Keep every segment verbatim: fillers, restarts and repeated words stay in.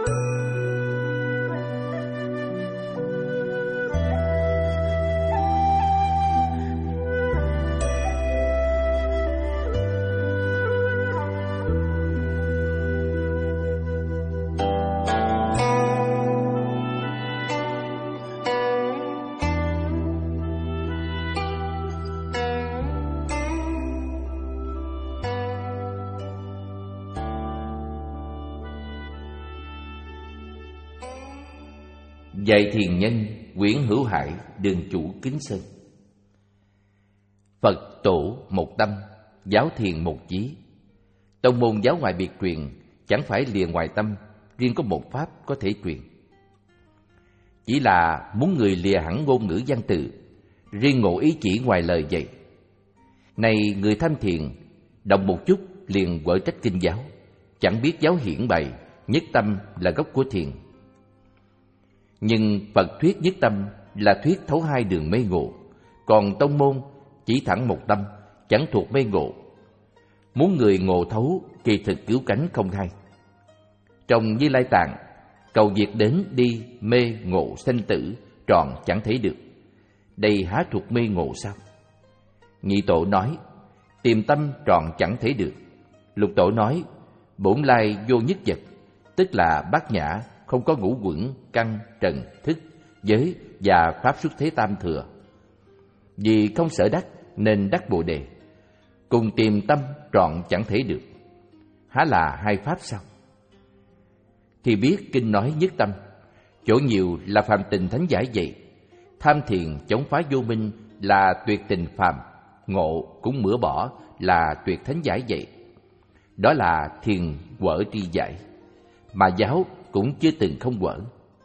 Dạy thiền nhân Nguyễn Hữu Hải, đường chủ Kính Sơn. Phật tổ một tâm, giáo thiền một chí. Tông môn giáo ngoại biệt truyền, chẳng phải lìa ngoài tâm, riêng có một pháp có thể truyền. Chỉ là muốn người lìa hẳn ngôn ngữ văn từ, riêng ngộ ý chỉ ngoài lời dạy. Này người tham thiền, động một chút liền quở trách kinh giáo, chẳng biết giáo hiển bày, nhất tâm là gốc của thiền. Nhưng Phật thuyết nhất tâm là thuyết thấu hai đường mê ngộ, còn tông môn chỉ thẳng một tâm, chẳng thuộc mê ngộ. Muốn người ngộ thấu, kỳ thực cứu cánh không hay. Trong Như Lai Tạng, cầu việc đến đi mê ngộ sanh tử, tròn chẳng thấy được. Đây há thuộc mê ngộ sao? Nhị tổ nói, tìm tâm tròn chẳng thấy được. Lục tổ nói, bổn lai vô nhất vật, tức là bát nhã, không có ngũ quẩn, căn, trần, thức, giới và pháp xuất thế tam thừa. Vì không sở đắc nên đắc Bồ đề. Cùng tìm tâm trọn chẳng thể được. Há là hai pháp sao? Thì biết kinh nói nhất tâm, chỗ nhiều là phàm tình thánh giải vậy. Tham thiền chống phá vô minh là tuyệt tình phàm, ngộ cũng mửa bỏ là tuyệt thánh giải vậy. Đó là thiền quở tri giải, mà giáo cũng chưa từng không quở.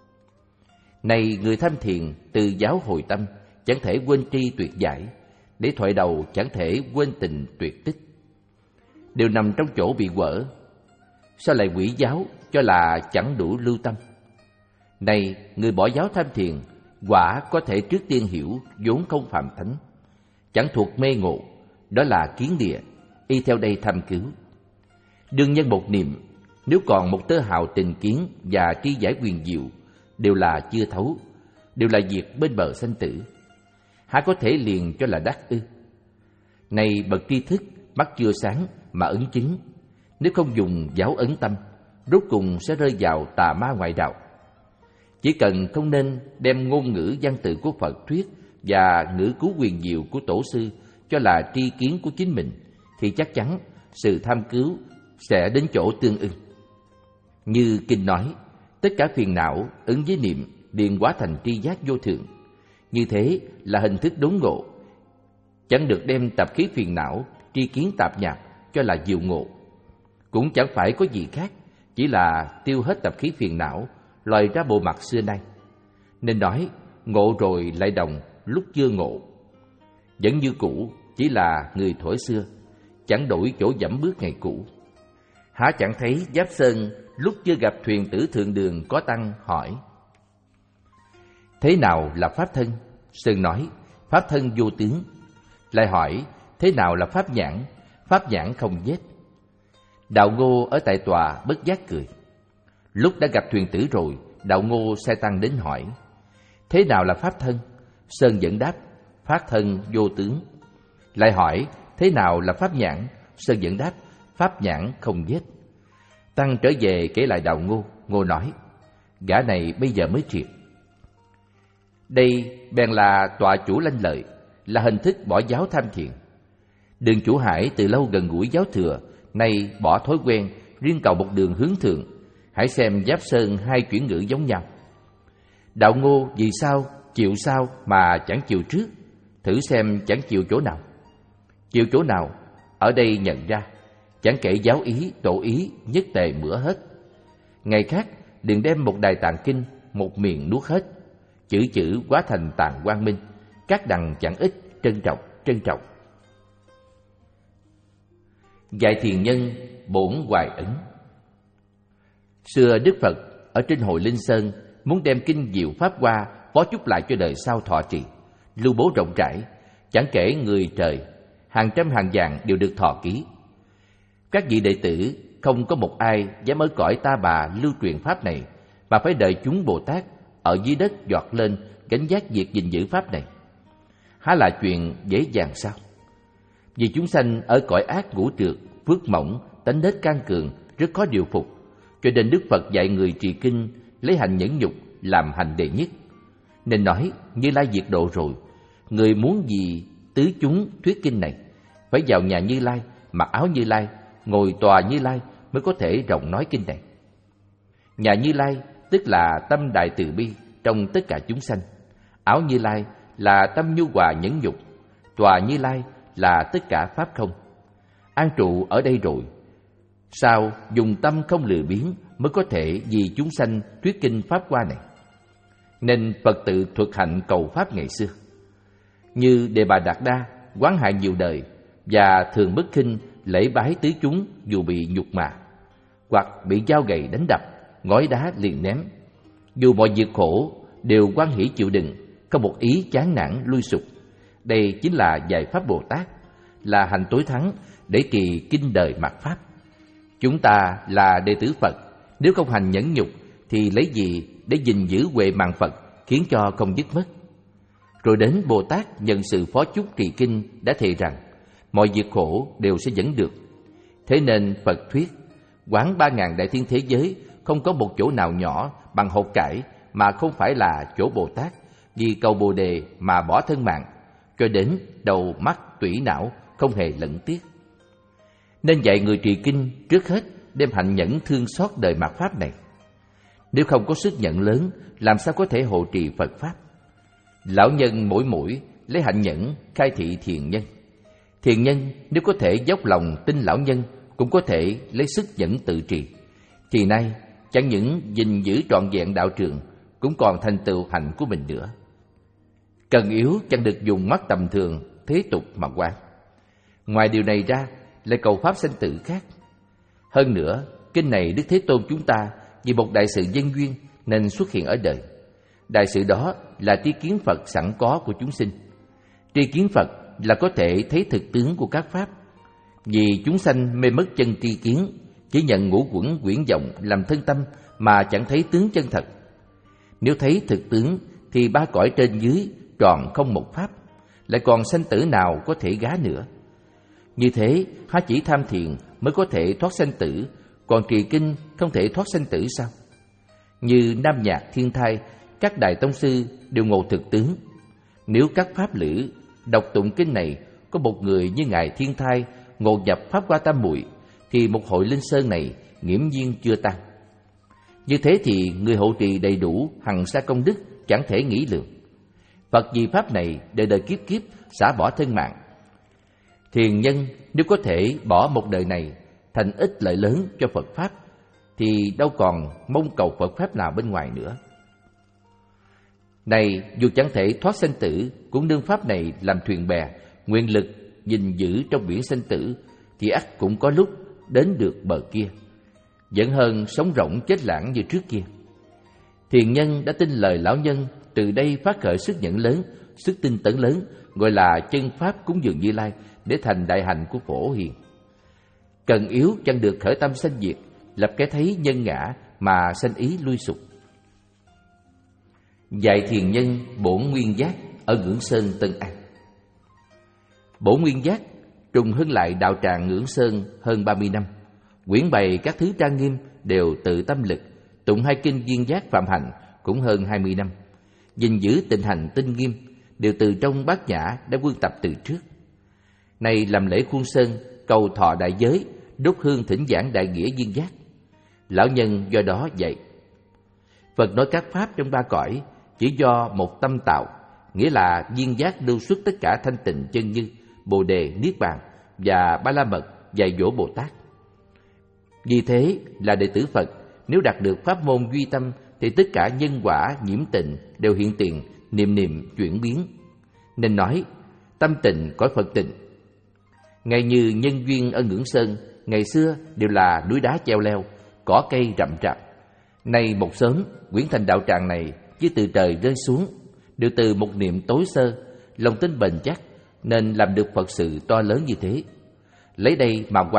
Này người tham thiền, từ giáo hồi tâm, chẳng thể quên tri tuyệt giải, để thoại đầu chẳng thể quên tình tuyệt tích. Đều nằm trong chỗ bị quở. Sao lại quỷ giáo cho là chẳng đủ lưu tâm? Này người bỏ giáo tham thiền, quả có thể trước tiên hiểu vốn không phạm thánh, chẳng thuộc mê ngộ, đó là kiến địa, y theo đây tham cứu. Đương nhân một niệm, nếu còn một tơ hào tình kiến và tri giải quyền diệu, đều là chưa thấu, đều là việc bên bờ sanh tử. Há có thể liền cho là đắc ư? Này bậc tri thức, mắt chưa sáng mà ấn chứng, nếu không dùng giáo ấn tâm, rốt cùng sẽ rơi vào tà ma ngoại đạo. Chỉ cần không nên đem ngôn ngữ văn tự của Phật thuyết và ngữ cứu quyền diệu của tổ sư cho là tri kiến của chính mình, thì chắc chắn sự tham cứu sẽ đến chỗ tương ưng. Như kinh nói, tất cả phiền não ứng với niệm liền hóa thành tri giác vô thượng. Như thế là hình thức đốn ngộ, chẳng được đem tập khí phiền não, tri kiến tạp nhạp cho là diệu ngộ. Cũng chẳng phải có gì khác, chỉ là tiêu hết tập khí phiền não, lòi ra bộ mặt xưa nay. Nên nói, ngộ rồi lại đồng lúc chưa ngộ. Vẫn như cũ, chỉ là người thuở xưa, chẳng đổi chỗ dẫm bước ngày cũ. Há chẳng thấy Giáp Sơn lúc chưa gặp thuyền tử thượng đường có tăng hỏi: thế nào là pháp thân? Sơn nói: pháp thân vô tướng. Lại hỏi: thế nào là pháp nhãn? Pháp nhãn không vết. Đạo Ngô ở tại tòa bất giác cười. Lúc đã gặp thuyền tử rồi, Đạo Ngô sai tăng đến hỏi: thế nào là pháp thân? Sơn vẫn đáp: pháp thân vô tướng. Lại hỏi: thế nào là pháp nhãn? Sơn vẫn đáp: pháp nhãn không vết. Tăng trở về kể lại Đạo Ngô. Ngô nói: gã này bây giờ mới triệt. Đây bèn là tọa chủ lanh lợi, là hình thức bỏ giáo tham thiền. Đường Chủ Hải từ lâu gần gũi giáo thừa, nay bỏ thói quen, riêng cầu một đường hướng thượng. Hãy xem Giáp Sơn hai chuyển ngữ giống nhau. Đạo Ngô vì sao chịu sao mà chẳng chịu trước? Thử xem chẳng chịu chỗ nào. Chịu chỗ nào? Ở đây nhận ra, chẳng kể giáo ý, tổ ý, nhất tề mửa hết. Ngày khác liền đem một đài tạng kinh, một miệng nuốt hết. Chữ chữ hóa thành tạng quang minh, các đằng chẳng ít, trân trọng, trân trọng. Dạy thiền nhân bổn hoài ấn. Xưa Đức Phật ở trên Hội Linh Sơn muốn đem kinh diệu pháp hoa bó chúc lại cho đời sau thọ trì, lưu bố rộng rãi, chẳng kể người trời, hàng trăm hàng vạn đều được thọ ký. Các vị đệ tử không có một ai dám ở cõi ta bà lưu truyền pháp này, mà phải đợi chúng Bồ Tát ở dưới đất giọt lên gánh vác việc gìn giữ pháp này. Há là chuyện dễ dàng sao? Vì chúng sanh ở cõi ác ngũ trược, phước mỏng, tánh nết can cường, rất khó điều phục, cho nên Đức Phật dạy người trì kinh lấy hành nhẫn nhục làm hành đệ nhất. Nên nói Như Lai diệt độ rồi, người muốn gì tứ chúng thuyết kinh này, phải vào nhà Như Lai, mặc áo Như Lai, ngồi tòa Như Lai mới có thể rộng nói kinh này. Nhà Như Lai tức là tâm đại từ bi trong tất cả chúng sanh. Áo Như Lai là tâm nhu hòa nhẫn nhục. Tòa Như Lai là tất cả pháp không. An trụ ở đây rồi, sao dùng tâm không lười biếng mới có thể vì chúng sanh thuyết kinh pháp hoa này. Nên Phật tự thuật hạnh cầu pháp ngày xưa. Như Đề Bà Đạt Đa quán hại nhiều đời và thường bất khinh lễ bái tứ chúng dù bị nhục mạ, hoặc bị dao gậy đánh đập, ngói đá liền ném. Dù mọi việc khổ đều hoan hỷ chịu đựng, không một ý chán nản lui sụp. Đây chính là giải pháp Bồ Tát, là hành tối thắng để trì kinh đời mạt pháp. Chúng ta là đệ tử Phật, nếu không hành nhẫn nhục thì lấy gì để gìn giữ huệ mạng Phật, khiến cho không dứt mất. Rồi đến Bồ Tát nhận sự phó chúc trì kinh đã thề rằng mọi việc khổ đều sẽ dẫn được. Thế nên Phật thuyết quán ba ngàn đại thiên thế giới không có một chỗ nào nhỏ bằng hột cải mà không phải là chỗ Bồ Tát, vì cầu Bồ đề mà bỏ thân mạng, cho đến đầu mắt tủy não không hề lẫn tiếc. Nên dạy người trì kinh trước hết đem hạnh nhẫn thương xót đời mạt pháp này. Nếu không có sức nhận lớn, làm sao có thể hộ trì Phật pháp? Lão nhân mỗi mỗi lấy hạnh nhẫn khai thị thiền nhân. Thiền nhân nếu có thể dốc lòng tin lão nhân, cũng có thể lấy sức nhẫn tự trì. Thì nay chẳng những gìn giữ trọn vẹn đạo trường, cũng còn thành tựu hạnh của mình nữa. Cần yếu chẳng được dùng mắt tầm thường thế tục mà quan. Ngoài điều này ra, lại cầu pháp sanh tử khác. Hơn nữa, kinh này Đức Thế Tôn chúng ta vì một đại sự nhân duyên nên xuất hiện ở đời. Đại sự đó là tri kiến Phật sẵn có của chúng sinh. Tri kiến Phật là có thể thấy thực tướng của các pháp. Vì chúng sanh mê mất chân tri kiến, chỉ nhận ngũ quẩn quyển vọng làm thân tâm mà chẳng thấy tướng chân thật. Nếu thấy thực tướng thì ba cõi trên dưới tròn không một pháp, lại còn sanh tử nào có thể gá nữa. Như thế, há chỉ tham thiền mới có thể thoát sanh tử, còn trì kinh không thể thoát sanh tử sao? Như Nam Nhạc Thiên Thai, các đại tông sư đều ngộ thực tướng. Nếu các pháp lữ đọc tụng kinh này có một người như Ngài Thiên Thai ngộ nhập pháp hoa tam muội, thì một hội linh sơn này nghiễm nhiên chưa tan. Như thế thì người hộ trì đầy đủ hằng sa công đức chẳng thể nghĩ lượng. Phật vì pháp này đời đời kiếp kiếp xả bỏ thân mạng. Thiền nhân nếu có thể bỏ một đời này thành ích lợi lớn cho Phật pháp, thì đâu còn mong cầu Phật pháp nào bên ngoài nữa. Này, dù chẳng thể thoát sanh tử, cũng nương pháp này làm thuyền bè, nguyện lực gìn giữ trong biển sanh tử, thì ắt cũng có lúc đến được bờ kia, vẫn hơn sống rỗng chết lãng như trước kia. Thiền nhân đã tin lời lão nhân, từ đây phát khởi sức nhận lớn, sức tinh tấn lớn, gọi là chân pháp cúng dường Như Lai, để thành đại hạnh của Phổ Hiền. Cần yếu chẳng được khởi tâm sanh diệt, lập cái thấy nhân ngã mà sanh ý lui sụp. Dạy thiền nhân Bổn Nguyên Giác ở Ngưỡng Sơn, Tân An. Bổn Nguyên Giác trùng hưng lại đạo tràng Ngưỡng Sơn hơn ba mươi năm, quyển bày các thứ trang nghiêm đều tự tâm lực, tụng hai kinh Duyên Giác Phạm Hạnh cũng hơn hai mươi năm, gìn giữ tịnh hành tinh nghiêm đều từ trong Bát Nhã đã quân tập từ trước. Nay làm lễ khuôn sơn, cầu thọ đại giới, đốt hương thỉnh giảng đại nghĩa Duyên Giác. Lão nhân do đó dạy Phật nói các pháp trong ba cõi chỉ do một tâm tạo, nghĩa là Duyên Giác lưu xuất tất cả thanh tịnh chân như, Bồ đề, Niết bàn và Ba La Mật dạy dỗ Bồ Tát. Vì thế là đệ tử Phật, nếu đạt được pháp môn duy tâm thì tất cả nhân quả nhiễm tịnh đều hiện tiền, niệm niệm chuyển biến. Nên nói tâm tịnh cõi Phật tịnh. Ngay như nhân duyên ở Ngưỡng Sơn ngày xưa đều là núi đá treo leo, cỏ cây rậm rạp. Nay một sớm quyển thành đạo tràng này chỉ từ trời rơi xuống, đều từ một niệm tối sơ, lòng tin bền chắc nên làm được Phật sự to lớn như thế. Lấy đây mà quán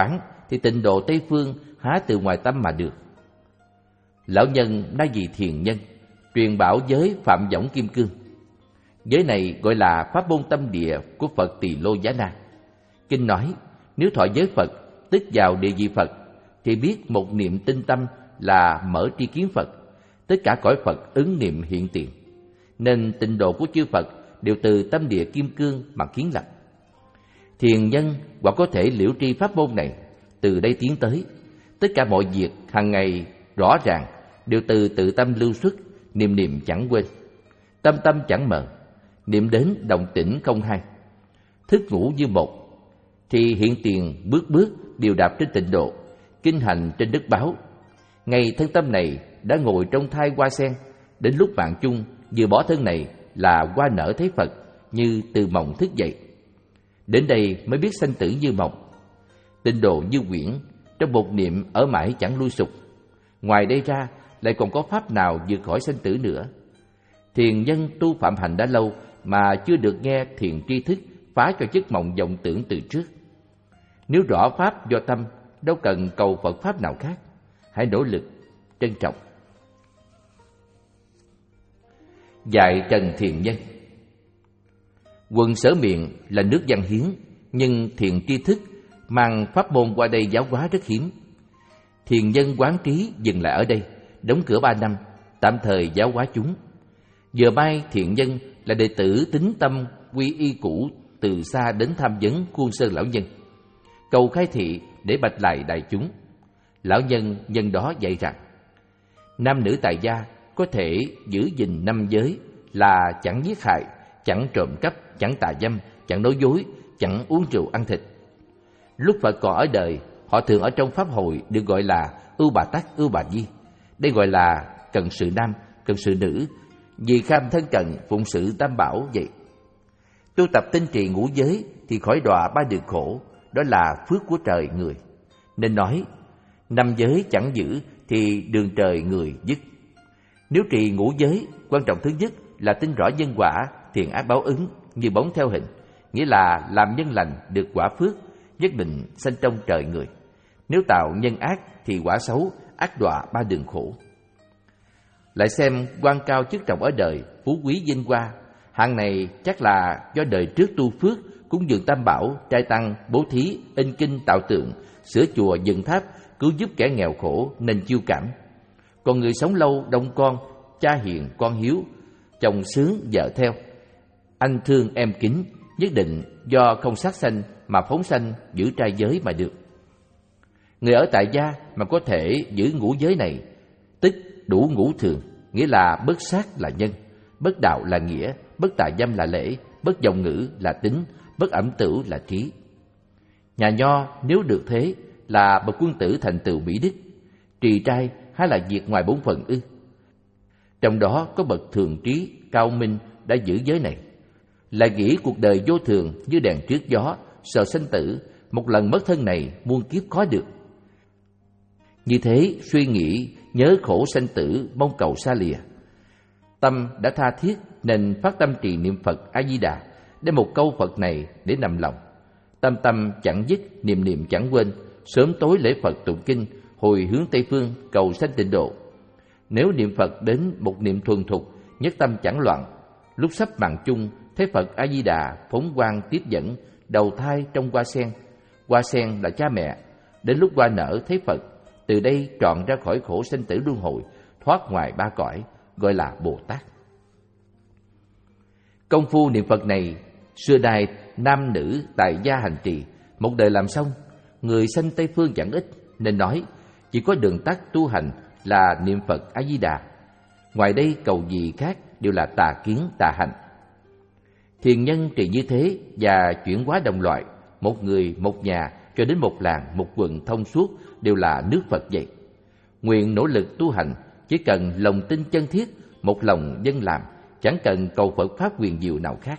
thì tịnh độ Tây Phương há từ ngoài tâm mà được. Lão nhân nay vì thiền nhân, truyền bảo giới Phạm Võng Kim Cương. Giới này gọi là pháp môn tâm địa của Phật Tỳ Lô Giá Na. Kinh nói, nếu thọ giới Phật, tức vào địa vị Phật, thì biết một niệm tinh tâm là mở tri kiến Phật, tất cả cõi Phật ứng niệm hiện tiền. Nên tịnh độ của chư Phật đều từ tâm địa kim cương mà kiến lập. Thiền nhân hoặc có thể liễu tri pháp môn này, từ đây tiến tới. Tất cả mọi việc hàng ngày rõ ràng đều từ tự tâm lưu xuất, niệm niệm chẳng quên, tâm tâm chẳng mờ, niệm đến động tĩnh không hai, thức ngủ như một, thì hiện tiền bước bước đều đạp trên tịnh độ, kinh hành trên đất báo. Ngày thân tâm này đã ngồi trong thai hoa sen, đến lúc mạng chung vừa bỏ thân này là hoa nở thấy Phật, như từ mộng thức dậy. Đến đây mới biết sanh tử như mộng, tịnh độ như quyển, trong một niệm ở mãi chẳng lui sụp. Ngoài đây ra lại còn có pháp nào vượt khỏi sanh tử nữa. Thiền nhân tu phạm hành đã lâu mà chưa được nghe thiền tri thức phá cho giấc mộng vọng tưởng từ trước. Nếu rõ pháp do tâm, đâu cần cầu Phật pháp nào khác. Hãy nỗ lực, trân trọng. Dạy trần thiền nhân. Quần Sở Miện là nước văn hiến, nhưng thiền tri thức mang pháp môn qua đây giáo hóa rất hiếm. Thiền nhân quán trí dừng lại ở đây, đóng cửa ba năm, tạm thời giáo hóa chúng. Giờ mai thiền nhân là đệ tử tín tâm quy y cũ, từ xa đến tham vấn Khuôn Sơn lão nhân, cầu khai thị để bạch lại đại chúng. Lão nhân nhân đó dạy rằng, nam nữ tại gia có thể giữ gìn năm giới là chẳng giết hại, chẳng trộm cắp, chẳng tà dâm, chẳng nói dối, chẳng uống rượu ăn thịt. Lúc Phật còn ở đời, họ thường ở trong pháp hội được gọi là ưu bà tắc, ưu bà di. Đây gọi là cận sự nam, cận sự nữ, vì kham thân cận phụng sự tam bảo vậy. Tu tập tinh trì ngũ giới thì khỏi đọa ba đường khổ, đó là phước của trời người. Nên nói, năm giới chẳng giữ thì đường trời người dứt. Nếu trì ngũ giới, quan trọng thứ nhất là tin rõ nhân quả, thiện ác báo ứng như bóng theo hình, nghĩa là làm nhân lành được quả phước, nhất định sanh trong trời người. Nếu tạo nhân ác thì quả xấu, ác đọa ba đường khổ. Lại xem quan cao chức trọng ở đời, phú quý vinh hoa, hạng này chắc là do đời trước tu phước, cúng dường tam bảo, trai tăng, bố thí, in kinh tạo tượng, sửa chùa dựng tháp, cứu giúp kẻ nghèo khổ nên chiêu cảm. Còn người sống lâu đông con, cha hiền con hiếu, chồng sướng vợ theo, anh thương em kính, nhất định do không sát sanh mà phóng sanh giữ trai giới mà được. Người ở tại gia mà có thể giữ ngũ giới này, tức đủ ngũ thường, nghĩa là bất sát là nhân, bất đạo là nghĩa, bất tà dâm là lễ, bất vọng ngữ là tính, bất ẩm tửu là trí. Nhà nho nếu được thế là bậc quân tử thành tựu mỹ đức. Trì trai há là việc ngoài bổn phận ư? Trong đó có bậc thường trí cao minh đã giữ giới này, lại nghĩ cuộc đời vô thường như đèn trước gió, sợ sanh tử, một lần mất thân này muôn kiếp khó được. Như thế suy nghĩ nhớ khổ sanh tử, mong cầu xa lìa, tâm đã tha thiết nên phát tâm trì niệm Phật A Di Đà, đem một câu Phật này để nằm lòng, tâm tâm chẳng dứt, niệm niệm chẳng quên, sớm tối lễ Phật tụng kinh, hồi hướng Tây phương cầu sanh tịnh độ. Nếu niệm Phật đến một niệm thuần thục, nhất tâm chẳng loạn, lúc sắp mạng chung thấy Phật A Di Đà phóng quang tiếp dẫn, đầu thai trong hoa sen. Hoa sen là cha mẹ, đến lúc hoa nở thấy Phật, từ đây trọn ra khỏi khổ sanh tử luân hồi, thoát ngoài ba cõi, gọi là Bồ Tát. Công phu niệm Phật này xưa nay nam nữ tại gia hành trì, một đời làm xong, người sanh Tây phương chẳng ít, nên nói chỉ có đường tắt tu hành là niệm Phật A Di Đà. Ngoài đây cầu gì khác đều là tà kiến tà hành. Thiền nhân trì như thế và chuyển hóa đồng loại, một người một nhà cho đến một làng một quận thông suốt đều là nước Phật vậy. Nguyện nỗ lực tu hành, chỉ cần lòng tin chân thiết, một lòng dân làm, chẳng cần cầu Phật pháp quyền diệu nào khác.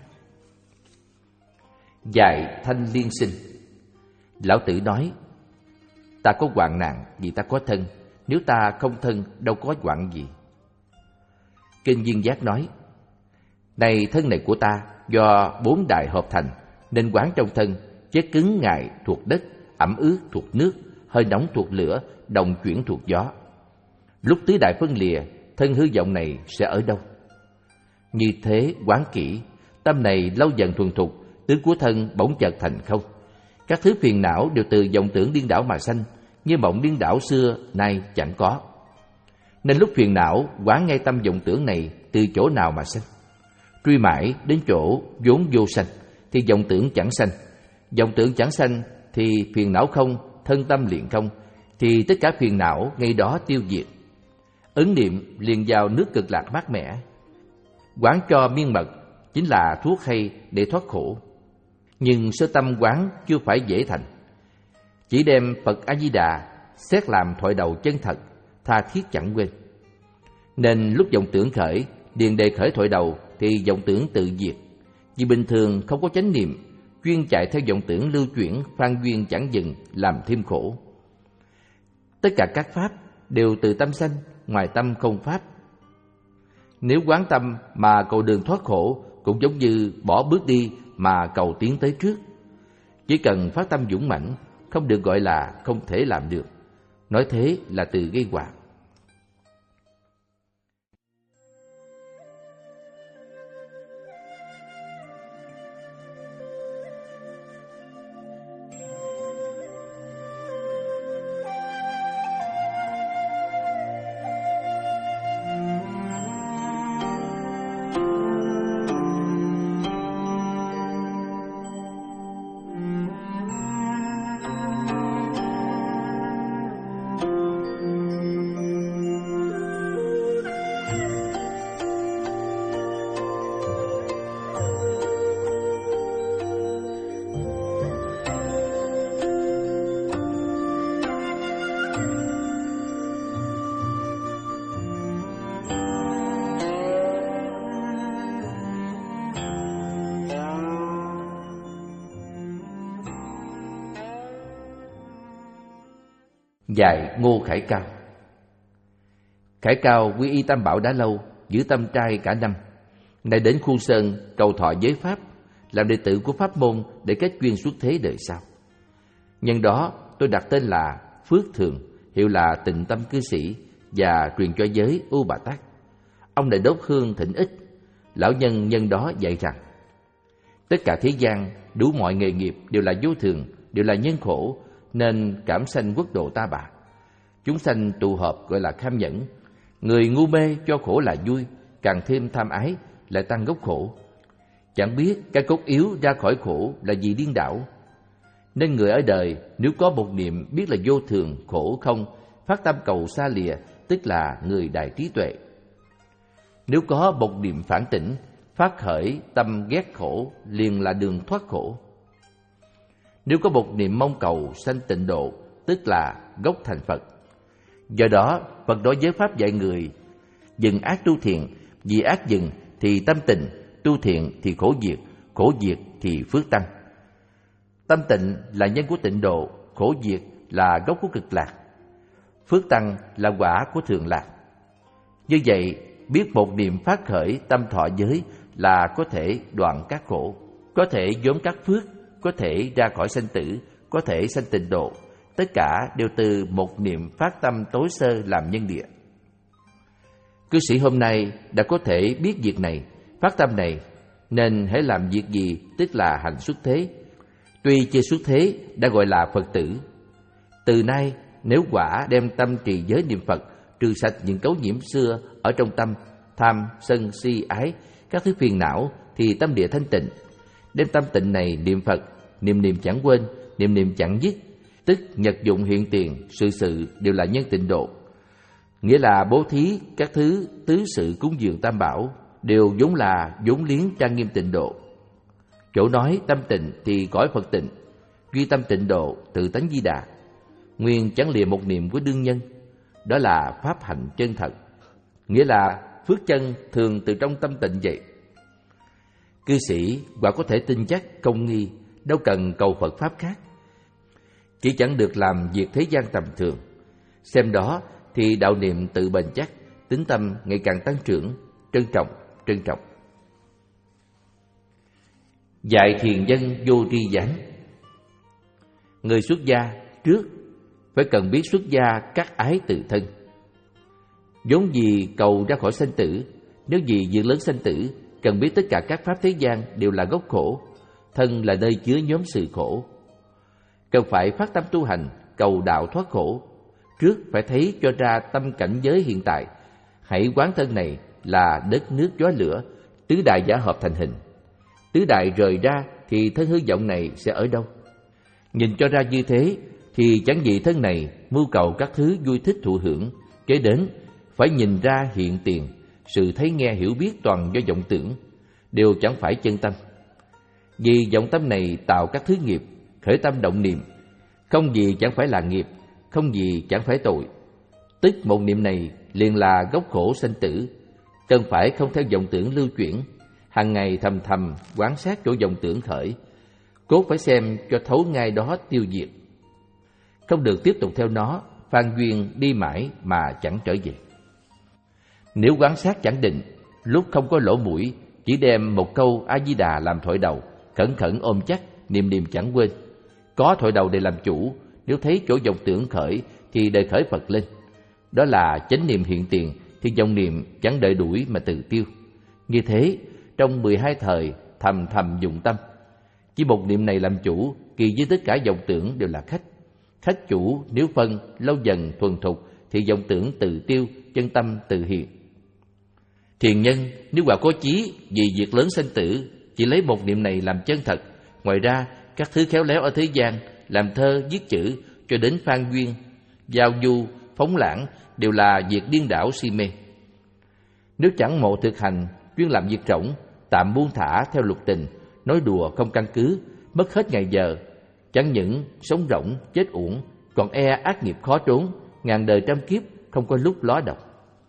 Dạy thanh liên sinh. Lão Tử nói, ta có hoạn nạn vì ta có thân, nếu ta không thân đâu có hoạn gì. Kinh Viên Giác nói, này thân này của ta do bốn đại hợp thành, nên quán trong thân, chất cứng ngại thuộc đất, ẩm ướt thuộc nước, hơi nóng thuộc lửa, đồng chuyển thuộc gió. Lúc tứ đại phân lìa, thân hư vọng này sẽ ở đâu? Như thế quán kỹ, tâm này lâu dần thuần thục, tướng của thân bỗng chợt thành không. Các thứ phiền não đều từ vọng tưởng điên đảo mà sanh, như mộng điên đảo xưa nay chẳng có. Nên lúc phiền não quán ngay tâm vọng tưởng này từ chỗ nào mà sanh. Truy mãi đến chỗ vốn vô sanh thì vọng tưởng chẳng sanh. Vọng tưởng chẳng sanh thì phiền não không, thân tâm liền không, thì tất cả phiền não ngay đó tiêu diệt. Ứng niệm liền vào nước cực lạc mát mẻ. Quán cho miên mật chính là thuốc hay để thoát khổ. Nhưng sơ tâm quán chưa phải dễ thành. Chỉ đem Phật A Di Đà xét làm thoại đầu chân thật, tha thiết chẳng quên. Nên lúc vọng tưởng khởi, điền đề khởi thoại đầu thì vọng tưởng tự diệt. Vì bình thường không có chánh niệm, chuyên chạy theo vọng tưởng lưu chuyển, phan duyên chẳng dừng, làm thêm khổ. Tất cả các pháp đều từ tâm sanh, ngoài tâm không pháp. Nếu quán tâm mà cầu đường thoát khổ, cũng giống như bỏ bước đi mà cầu tiến tới trước. Chỉ cần phát tâm dũng mãnh, không được gọi là không thể làm được. Nói thế là từ gây họa. Dạy Ngô Khải Cao. Khải Cao quy y Tam Bảo đã lâu, giữ tâm trai cả năm. Nay đến Khu Sơn cầu thọ giới pháp, làm đệ tử của pháp môn để kết duyên xuất thế đời sau. Nhân đó tôi đặt tên là Phước Thường, hiệu là Tịnh Tâm Cư Sĩ, và truyền cho giới U Bà Tát. Ông lại đốt hương thỉnh ích. Lão nhân nhân đó dạy rằng tất cả thế gian đủ mọi nghề nghiệp đều là vô thường, đều là nhân khổ, nên cảm sanh quốc độ ta bà. Chúng sanh tụ hợp gọi là kham nhẫn. Người ngu mê cho khổ là vui, càng thêm tham ái lại tăng gốc khổ. Chẳng biết cái cốt yếu ra khỏi khổ là gì điên đảo. Nên người ở đời nếu có một niệm biết là vô thường, khổ không, phát tâm cầu xa lìa, tức là người đại trí tuệ. Nếu có một niệm phản tỉnh, phát khởi tâm ghét khổ, liền là đường thoát khổ. Nếu có một niệm mong cầu sanh tịnh độ, tức là gốc thành Phật. Do đó, Phật đối với pháp dạy người dừng ác tu thiện, vì ác dừng thì tâm tịnh, tu thiện thì khổ diệt, khổ diệt thì phước tăng. Tâm tịnh là nhân của tịnh độ, khổ diệt là gốc của cực lạc, phước tăng là quả của thường lạc. Như vậy, biết một niệm phát khởi tâm thọ giới là có thể đoạn các khổ, có thể vốn các phước, có thể ra khỏi sanh tử, có thể sanh tịnh độ. Tất cả đều từ một niệm phát tâm tối sơ làm nhân địa. Cư sĩ hôm nay đã có thể biết việc này, phát tâm này, nên hãy làm việc gì tức là hành xuất thế. Tuy chưa xuất thế đã gọi là Phật tử. Từ nay nếu quả đem tâm trì giới niệm Phật, trừ sạch những cấu nhiễm xưa ở trong tâm, tham, sân, si, ái, các thứ phiền não, thì tâm địa thanh tịnh. Đem tâm tịnh này niệm Phật, niệm niệm chẳng quên, niệm niệm chẳng dứt, tức nhật dụng hiện tiền, sự sự đều là nhân tịnh độ. Nghĩa là bố thí các thứ tứ sự cúng dường tam bảo đều vốn là vốn liếng trang nghiêm tịnh độ. Chỗ nói tâm tịnh thì cõi Phật tịnh, duy tâm tịnh độ tự tánh Di Đà. Nguyên chẳng lìa một niệm của đương nhân, đó là pháp hạnh chân thật. Nghĩa là phước chân thường từ trong tâm tịnh vậy. Cư sĩ quả có thể tin chắc công nghi, đâu cần cầu Phật pháp khác. Chỉ chẳng được làm việc thế gian tầm thường. Xem đó thì đạo niệm tự bền chắc, tính tâm ngày càng tăng trưởng, trân trọng, trân trọng. Dạy thiền dân vô tri giảng. Người xuất gia trước phải cần biết xuất gia cắt ái tự thân. Vốn vì cầu ra khỏi sanh tử, nếu vì việc lớn sanh tử, cần biết tất cả các pháp thế gian đều là gốc khổ, thân là nơi chứa nhóm sự khổ. Cần phải phát tâm tu hành, cầu đạo thoát khổ. Trước phải thấy cho ra tâm cảnh giới hiện tại, hãy quán thân này là đất nước gió lửa, tứ đại giả hợp thành hình. Tứ đại rời ra thì thân hư vọng này sẽ ở đâu? Nhìn cho ra như thế thì chẳng gì thân này mưu cầu các thứ vui thích thụ hưởng. Kế đến phải nhìn ra hiện tiền, sự thấy nghe hiểu biết toàn do vọng tưởng, đều chẳng phải chân tâm. Vì vọng tâm này tạo các thứ nghiệp, khởi tâm động niệm, không gì chẳng phải là nghiệp, không gì chẳng phải tội. Tức một niệm này liền là gốc khổ sanh tử, cần phải không theo vọng tưởng lưu chuyển, hàng ngày thầm thầm quán sát chỗ vọng tưởng khởi, cốt phải xem cho thấu ngay đó tiêu diệt, không được tiếp tục theo nó phan duyên đi mãi mà chẳng trở về. Nếu quán sát chẳng định, lúc không có lỗ mũi, chỉ đem một câu A Di Đà làm thoại đầu, khẩn khẩn ôm chắc, niệm niệm chẳng quên. Có thoại đầu để làm chủ, nếu thấy chỗ vọng tưởng khởi thì đợi khởi Phật lên. Đó là chánh niệm hiện tiền, thì vọng niệm chẳng đợi đuổi mà tự tiêu. Như thế, trong mười hai thời thầm thầm dụng tâm, chỉ một niệm này làm chủ, kỳ với tất cả vọng tưởng đều là khách. Khách chủ nếu phân, lâu dần thuần thục thì vọng tưởng tự tiêu, chân tâm tự hiện. Thiền nhân nếu quả có chí vì việc lớn sanh tử, chỉ lấy một niệm này làm chân thật. Ngoài ra, các thứ khéo léo ở thế gian, làm thơ, viết chữ, cho đến phan duyên, giao du, phóng lãng, đều là việc điên đảo si mê. Nếu chẳng mộ thực hành, chuyên làm việc rỗng, tạm buông thả theo lục tình, nói đùa không căn cứ, mất hết ngày giờ, chẳng những sống rỗng, chết uổng, còn e ác nghiệp khó trốn, ngàn đời trăm kiếp không có lúc ló đầu.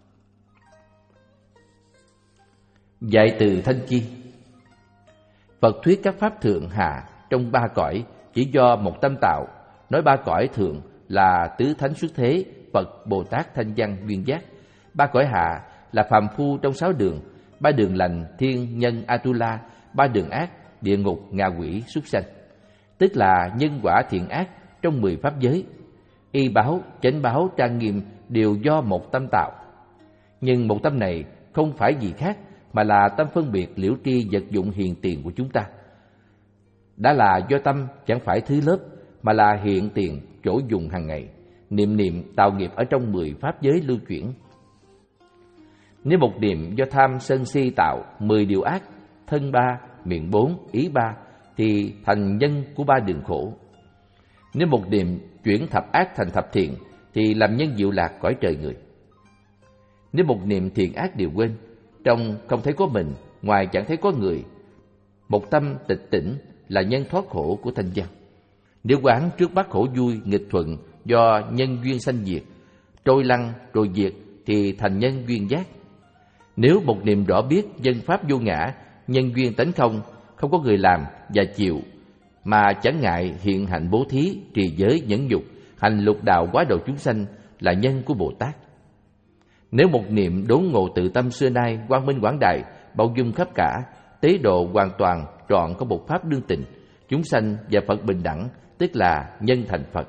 Dạy từ thanh chi. Phật thuyết các pháp thượng hạ trong ba cõi chỉ do một tâm tạo. Nói ba cõi thượng là tứ thánh xuất thế, Phật, Bồ Tát, Thanh Văn, Duyên Giác. Ba cõi hạ là phàm phu trong sáu đường, ba đường lành, thiên, nhân, Atula, ba đường ác, địa ngục, ngạ quỷ, súc sanh. Tức là nhân quả thiện ác trong mười pháp giới. Y báo, chánh báo, trang nghiêm đều do một tâm tạo. Nhưng một tâm này không phải gì khác mà là tâm phân biệt liễu tri vật dụng hiện tiền của chúng ta. Đã là do tâm chẳng phải thứ lớp mà là hiện tiền chỗ dùng hàng ngày, niệm niệm tạo nghiệp ở trong mười pháp giới lưu chuyển. Nếu một niệm do tham sân si tạo mười điều ác, thân ba, miệng bốn, ý ba, thì thành nhân của ba đường khổ. Nếu một niệm chuyển thập ác thành thập thiện, thì làm nhân diệu lạc cõi trời người. Nếu một niệm thiện ác đều quên, trong không thấy có mình, ngoài chẳng thấy có người, một tâm tịch tỉnh là nhân thoát khổ của thanh văn. Nếu quán trước bắt khổ vui nghịch thuận do nhân duyên sanh diệt, trôi lăn rồi diệt, thì thành nhân duyên giác. Nếu một niệm rõ biết dân pháp vô ngã, nhân duyên tánh không, không có người làm và chịu, mà chẳng ngại hiện hạnh bố thí, trì giới, nhẫn nhục, hành lục đạo hóa độ chúng sanh, là nhân của Bồ Tát. Nếu một niệm đốn ngộ tự tâm xưa nay quang minh quảng đại, bao dung khắp cả, tế độ hoàn toàn trọn có một pháp đương tình, chúng sanh và Phật bình đẳng, tức là nhân thành Phật.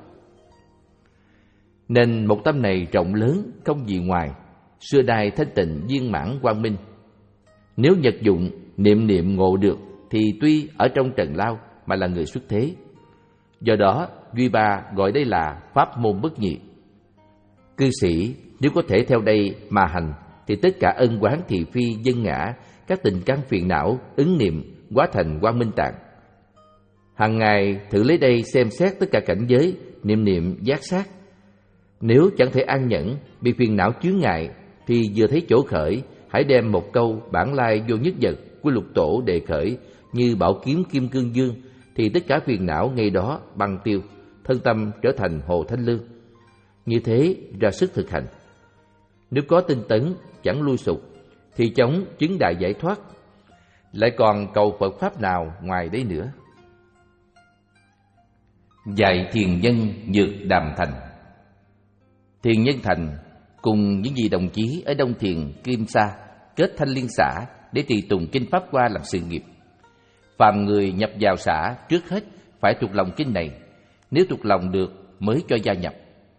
Nên một tâm này rộng lớn, không gì ngoài, xưa nay thanh tịnh viên mãn quang minh. Nếu nhật dụng niệm niệm ngộ được, thì tuy ở trong trần lao mà là người xuất thế. Do đó Duy Ba gọi đây là pháp môn bất nhị. Cư sĩ nếu có thể theo đây mà hành, thì tất cả ân oán thị phi dân ngã, các tình căn phiền não ứng niệm hóa thành quang minh tạng. Hàng ngày thử lấy đây xem xét tất cả cảnh giới, niệm niệm giác sát. Nếu chẳng thể an nhẫn, bị phiền não chướng ngại, thì vừa thấy chỗ khởi, hãy đem một câu bản lai vô nhất vật của lục tổ đề khởi như bảo kiếm kim cương dương, thì tất cả phiền não ngay đó băng tiêu, thân tâm trở thành hồ thanh lương. Như thế ra sức thực hành. Nếu có tinh tấn chẳng lui sụp, thì chóng chứng đại giải thoát. Lại còn cầu Phật pháp nào ngoài đấy nữa? Dạy thiền nhân nhược đàm thành. Thiền nhân thành cùng những vị đồng chí ở Đông Thiền, Kim Sa kết thanh liên xã để trì tùng kinh Pháp Hoa làm sự nghiệp. Phàm người nhập vào xã trước hết phải thuộc lòng kinh này, nếu thuộc lòng được mới cho gia nhập.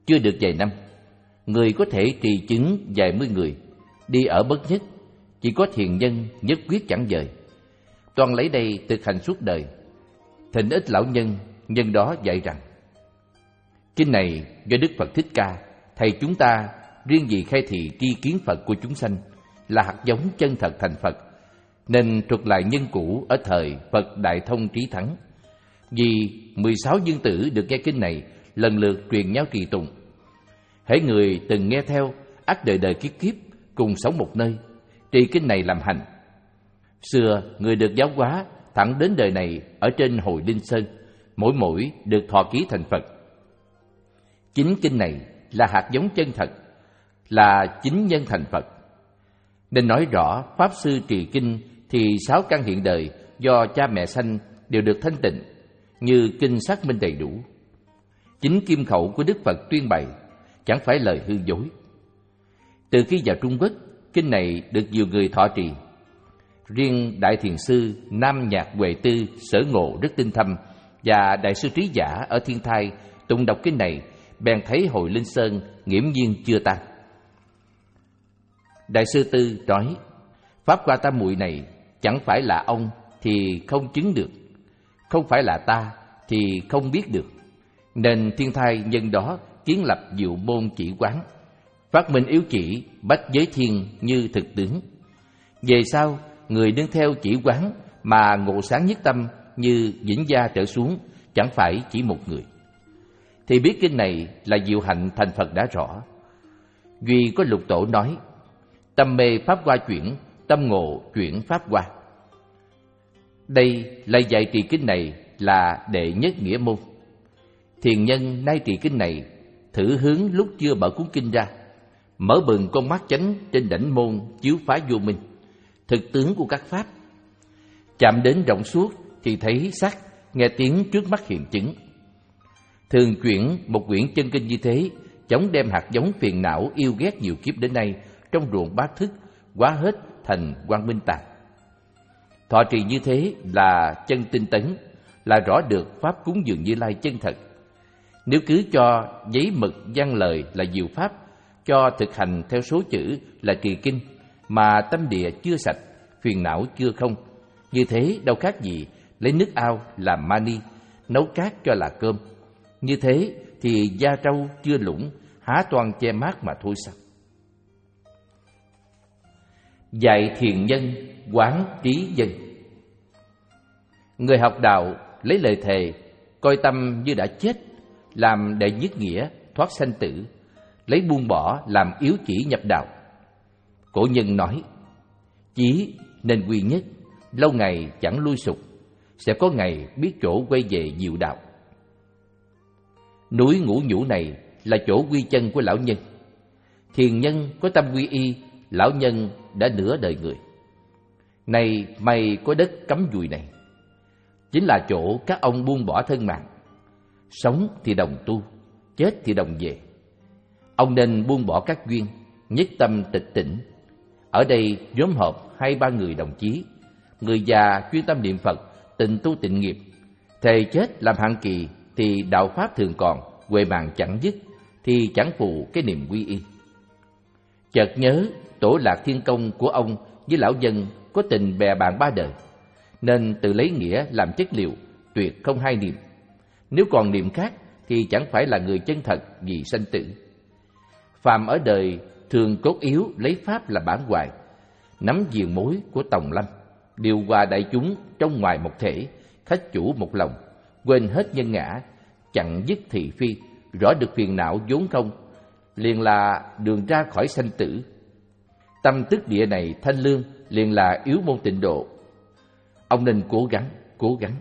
chưa được vài năm, người có thể trì chứng vài mươi người, đi ở bất nhất, chỉ có thiền nhân nhất quyết chẳng dời. Toàn lấy đây thực hành suốt đời. Thỉnh ít lão nhân, nhân đó dạy rằng: kinh này do Đức Phật Thích Ca, thầy chúng ta riêng vì khai thị tri kiến Phật của chúng sanh, là hạt giống chân thật thành Phật, nên thuật lại nhân cũ ở thời Phật Đại Thông Trí Thắng. Vì mười sáu dương tử được nghe kinh này lần lượt truyền nhau trì tụng. Hễ người từng nghe theo, ắt đời đời kiếp kiếp cùng sống một nơi, trì kinh này làm hành. Xưa người được giáo hóa thẳng đến đời này ở trên Hồi Linh Sơn, mỗi mỗi được thọ ký thành Phật. Chính kinh này là hạt giống chân thật, là chính nhân thành Phật. Nên nói rõ Pháp Sư trì kinh thì sáu căn hiện đời do cha mẹ sanh đều được thanh tịnh, như kinh xác minh đầy đủ. Chính kim khẩu của Đức Phật tuyên bày, chẳng phải lời hư dối. Từ khi vào Trung Quốc, kinh này được nhiều người thọ trì. Riêng Đại Thiền Sư Nam Nhạc Huệ Tư sở ngộ rất tinh thâm, và Đại Sư Trí Giả ở Thiên Thai tụng đọc kinh này, bèn thấy Hồi Linh Sơn nghiễm nhiên chưa tan. Đại Sư Tư nói: Pháp Hoa Tam Muội này chẳng phải là ông thì không chứng được, không phải là ta thì không biết được. Nên Thiên Thai nhân đó kiến lập diệu môn chỉ quán, phát minh yếu chỉ bách giới thiên như thực tướng. Về sau, người nương theo chỉ quán mà ngộ sáng nhất tâm như Vĩnh Gia trở xuống, chẳng phải chỉ một người. Thì biết kinh này là diệu hạnh thành Phật đã rõ. Duy có Lục Tổ nói: tâm mê pháp hoa chuyển, tâm ngộ chuyển pháp hoa. Đây là dạy trì kinh này là đệ nhất nghĩa môn. Thiền nhân nay trì kinh này, thử hướng lúc chưa mở cuốn kinh ra, mở bừng con mắt chánh trên đảnh môn chiếu phá vô minh, thực tướng của các pháp. Chạm đến rộng suốt thì thấy sắc, nghe tiếng trước mắt hiện chứng. Thường chuyển một quyển chân kinh như thế, chống đem hạt giống phiền não yêu ghét nhiều kiếp đến nay trong ruộng bát thức hóa hết thành quang minh tạng. Thọ trì như thế là chân tinh tấn, là rõ được pháp cúng dường Như Lai chân thật. Nếu cứ cho giấy mực văn lời là diệu pháp, cho thực hành theo số chữ là trì kinh, mà tâm địa chưa sạch, phiền não chưa không, như thế đâu khác gì lấy nước ao làm mani, nấu cát cho là cơm. Như thế thì da trâu chưa lũng, há toan che mát mà thôi sao. Dạy thiền nhân quán trí dân. Người học đạo lấy lời thề, coi tâm như đã chết, làm đệ nhất nghĩa thoát sanh tử, lấy buông bỏ làm yếu chỉ nhập đạo. Cổ nhân nói: chí nên quy nhất, lâu ngày chẳng lui sụp, sẽ có ngày biết chỗ quay về diệu đạo. Núi Ngũ Nhũ này là chỗ quy chân của lão nhân. Thiền nhân có tâm quy y, lão nhân đã nửa đời người. Này may có đất cắm dùi này, chính là chỗ các ông buông bỏ thân mạng. Sống thì đồng tu, chết thì đồng về. Ông nên buông bỏ các duyên, nhất tâm tịch tỉnh. Ở đây nhóm họp hai ba người đồng chí. Người già chuyên tâm niệm Phật, tịnh tu tịnh nghiệp. Thề chết làm hạng kỳ thì đạo pháp thường còn, huệ mạng chẳng dứt, thì chẳng phụ cái niềm quy y. Chợt nhớ tổ Lạc Thiên Công của ông với lão dân có tình bè bạn ba đời, nên tự lấy nghĩa làm chất liệu, tuyệt không hai niệm. Nếu còn niệm khác thì chẳng phải là người chân thật vì sanh tử. Phàm ở đời thường cốt yếu lấy pháp là bản hoài, nắm diền mối của tòng lâm, điều hòa đại chúng trong ngoài một thể, khách chủ một lòng, quên hết nhân ngã, chặn dứt thị phi, rõ được phiền não vốn không, liền là đường ra khỏi sanh tử. Tâm tức địa này thanh lương, liền là yếu môn tịnh độ. Ông nên cố gắng, cố gắng.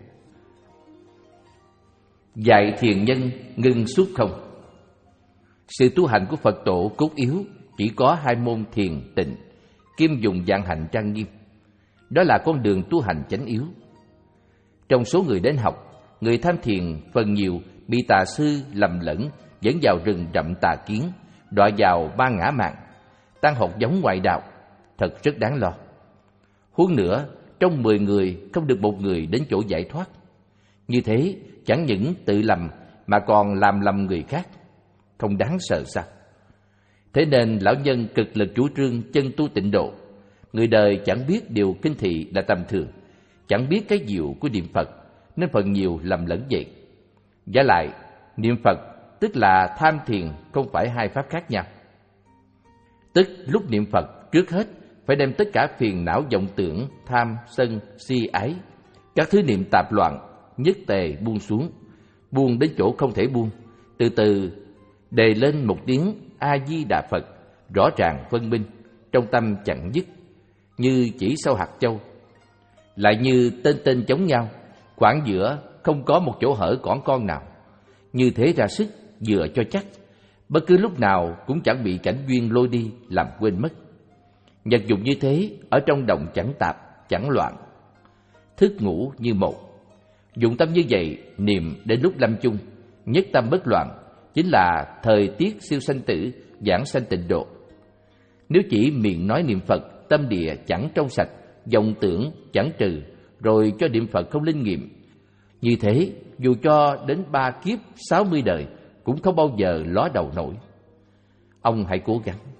Dạy thiền nhân ngưng suốt không. Sự tu hành của Phật tổ cốt yếu chỉ có hai môn thiền tịnh, kim dùng vạn hạnh trang nghiêm. Đó là con đường tu hành chánh yếu. Trong số người đến học, người tham thiền phần nhiều bị tà sư lầm lẫn, dẫn vào rừng rậm tà kiến, đọa vào ba ngã mạn, tăng hột giống ngoại đạo, thật rất đáng lo. Huống nữa, trong mười người không được một người đến chỗ giải thoát. Như thế chẳng những tự lầm mà còn làm lầm người khác. không đáng sợ sao? Thế nên lão nhân cực lực chủ trương chân tu tịnh độ. Người đời chẳng biết điều kinh thị là tầm thường, chẳng biết cái diệu của niệm Phật, nên phần nhiều lầm lẫn vậy. Giả lại, niệm Phật tức là tham thiền, không phải hai pháp khác nhau. Tức lúc niệm Phật, trước hết phải đem tất cả phiền não vọng tưởng, tham, sân, si ái, các thứ niệm tạp loạn, nhất tề buông xuống, buông đến chỗ không thể buông, từ từ đề lên một tiếng A-di-đà Phật, rõ ràng phân minh, trong tâm chẳng dứt, như chỉ sau hạt châu. Lại như tên tên chống nhau, khoảng giữa không có một chỗ hở cỏn con nào. Như thế ra sức, vừa cho chắc, bất cứ lúc nào cũng chẳng bị cảnh duyên lôi đi làm quên mất. Nhật dụng như thế, ở trong động chẳng tạp, chẳng loạn, thức ngủ như một. Dụng tâm như vậy, niệm đến lúc lâm chung, nhất tâm bất loạn, chính là thời tiết siêu sanh tử, giảng sanh tịnh độ. Nếu chỉ miệng nói niệm Phật, tâm địa chẳng trong sạch, vọng tưởng chẳng trừ, rồi cho niệm Phật không linh nghiệm, như thế dù cho đến ba kiếp sáu mươi đời cũng không bao giờ ló đầu nổi. Ông hãy cố gắng.